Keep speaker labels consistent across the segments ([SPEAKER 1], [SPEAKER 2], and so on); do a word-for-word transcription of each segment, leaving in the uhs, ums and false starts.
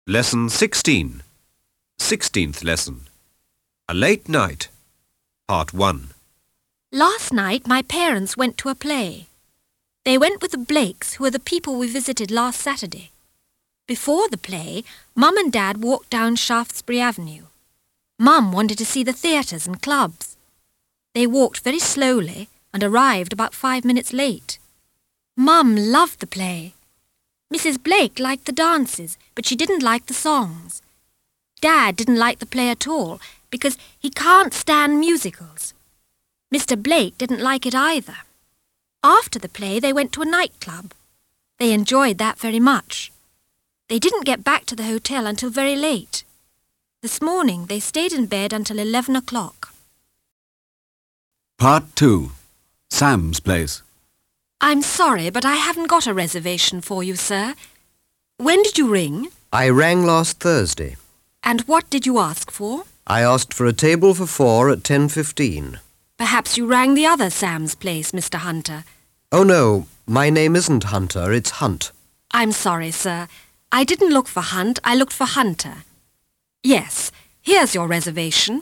[SPEAKER 1] Lesson sixteen. Sixteenth lesson. A late night. Part one.
[SPEAKER 2] Last night my parents went to a play. They went with the Blakes, who are the people we visited last Saturday. Before the play, Mum and Dad walked down Shaftesbury Avenue. Mum wanted to see the theatres and clubs. They walked very slowly and arrived about five minutes late. Mum loved the play. Missus Blake liked the dances, but she didn't like the songs. Dad didn't like the play at all because he can't stand musicals. Mister Blake didn't like it either. After the play, they went to a nightclub. They enjoyed that very much. They didn't get back to the hotel until very late. This morning, they stayed in bed until eleven o'clock.
[SPEAKER 3] Part two. Sam's Place.
[SPEAKER 2] I'm sorry, but I haven't got a reservation for you, sir. When did you ring?
[SPEAKER 4] I rang last Thursday.
[SPEAKER 2] And what did you ask for?
[SPEAKER 4] I asked for a table for four at ten fifteen.
[SPEAKER 2] Perhaps you rang the other Sam's Place, Mister Hunter.
[SPEAKER 4] Oh no, my name isn't Hunter, it's Hunt.
[SPEAKER 2] I'm sorry, sir. I didn't look for Hunt, I looked for Hunter. Yes, here's your reservation.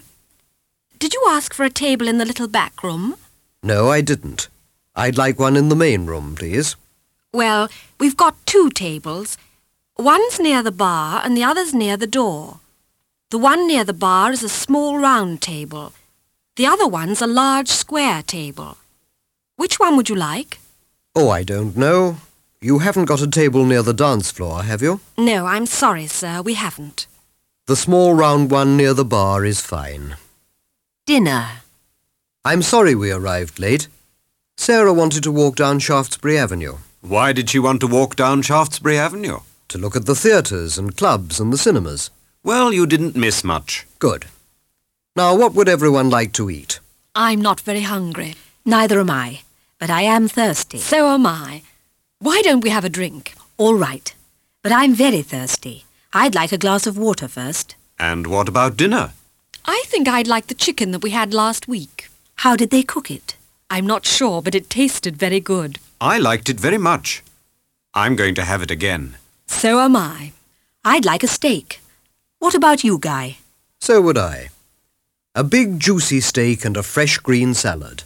[SPEAKER 2] Did you ask for a table in the little back room?
[SPEAKER 4] No, I didn't. I'd like one in the main room, please.
[SPEAKER 2] Well, we've got two tables. One's near the bar and the other's near the door. The one near the bar is a small round table. The other one's a large square table. Which one would you like?
[SPEAKER 4] Oh, I don't know. You haven't got a table near the dance floor, have you?
[SPEAKER 2] No, I'm sorry, sir, we haven't.
[SPEAKER 4] The small round one near the bar is fine.
[SPEAKER 2] Dinner.
[SPEAKER 4] I'm sorry we arrived late. Sarah wanted to walk down Shaftesbury Avenue.
[SPEAKER 1] Why did she want to walk down Shaftesbury Avenue?
[SPEAKER 4] To look at the theatres and clubs and the cinemas.
[SPEAKER 1] Well, you didn't miss much.
[SPEAKER 4] Good. Now, what would everyone like to eat?
[SPEAKER 2] I'm not very hungry.
[SPEAKER 5] Neither am I, but I am thirsty.
[SPEAKER 2] So am I. Why don't we have a drink?
[SPEAKER 5] All right, but I'm very thirsty. I'd like a glass of water first.
[SPEAKER 1] And what about dinner?
[SPEAKER 2] I think I'd like the chicken that we had last week.
[SPEAKER 5] How did they cook it?
[SPEAKER 2] I'm not sure, but it tasted very good.
[SPEAKER 1] I liked it very much. I'm going to have it again.
[SPEAKER 2] So am I.
[SPEAKER 5] I'd like a steak. What about you, Guy?
[SPEAKER 4] So would I. A big juicy steak and a fresh green salad.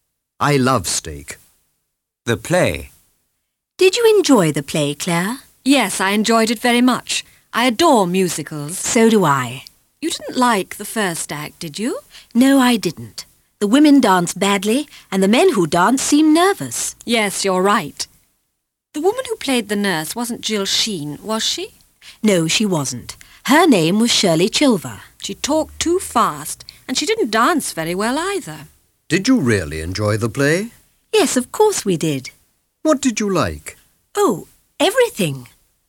[SPEAKER 4] I love steak.
[SPEAKER 1] The play.
[SPEAKER 5] Did you enjoy the play, Claire?
[SPEAKER 2] Yes, I enjoyed it very much. I adore musicals.
[SPEAKER 5] So do I.
[SPEAKER 2] You didn't like the first act, did you?
[SPEAKER 5] No, I didn't. The women danced badly, and the men who danced seemed nervous.
[SPEAKER 2] Yes, you're right. The woman who played the nurse wasn't Jill Sheen, was she?
[SPEAKER 5] No, she wasn't. Her name was Shirley Chilver.
[SPEAKER 2] She talked too fast, and she didn't dance very well either.
[SPEAKER 4] Did you really enjoy the play?
[SPEAKER 5] Yes, of course we did.
[SPEAKER 4] What did you like?
[SPEAKER 5] Oh, everything.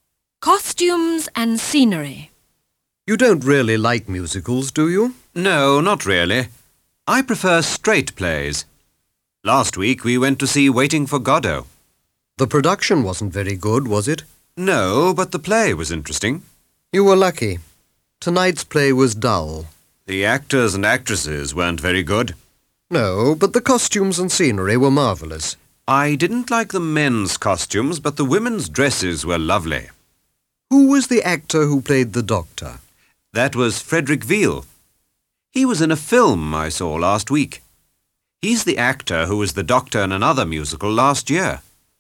[SPEAKER 2] Costumes and scenery.
[SPEAKER 4] You don't really like musicals, do you?
[SPEAKER 1] No, not really. I prefer straight plays. Last week we went to see Waiting for Godot.
[SPEAKER 4] The production wasn't very good, was it?
[SPEAKER 1] No, but the play was interesting.
[SPEAKER 4] You were lucky. Tonight's play was dull.
[SPEAKER 1] The actors and actresses weren't very good.
[SPEAKER 4] No, but the costumes and scenery were marvellous.
[SPEAKER 1] I didn't like the men's costumes, but the women's dresses were lovely.
[SPEAKER 4] Who was the actor who played the doctor?
[SPEAKER 1] That was Frederick Veal. He was in a film I saw last week. He's the actor who was the doctor in another musical last year.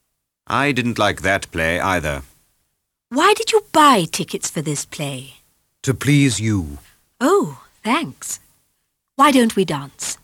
[SPEAKER 1] I didn't like that play either.
[SPEAKER 5] Why did you buy tickets for this play?
[SPEAKER 4] To please you.
[SPEAKER 5] Oh, thanks. Why don't we dance?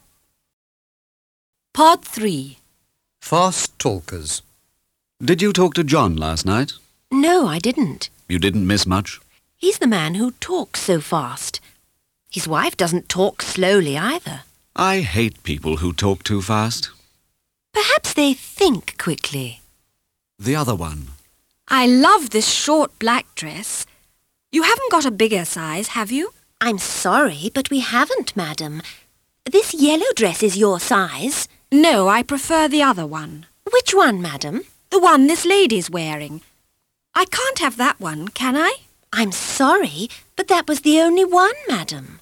[SPEAKER 2] Part three.
[SPEAKER 4] Fast talkers.
[SPEAKER 3] Did you talk to John last night?
[SPEAKER 5] No, I didn't.
[SPEAKER 3] You didn't miss much?
[SPEAKER 5] He's the man who talks so fast. His wife doesn't talk slowly either.
[SPEAKER 3] I hate people who talk too fast.
[SPEAKER 5] Perhaps they think quickly.
[SPEAKER 3] The other one.
[SPEAKER 2] I love this short black dress. You haven't got a bigger size, have you?
[SPEAKER 6] I'm sorry, but we haven't, madam. This yellow dress is your size.
[SPEAKER 2] No, I prefer the other one.
[SPEAKER 6] Which one, madam?
[SPEAKER 2] The one this lady's wearing. I can't have that one, can I?
[SPEAKER 6] I'm sorry, but that was the only one, madam.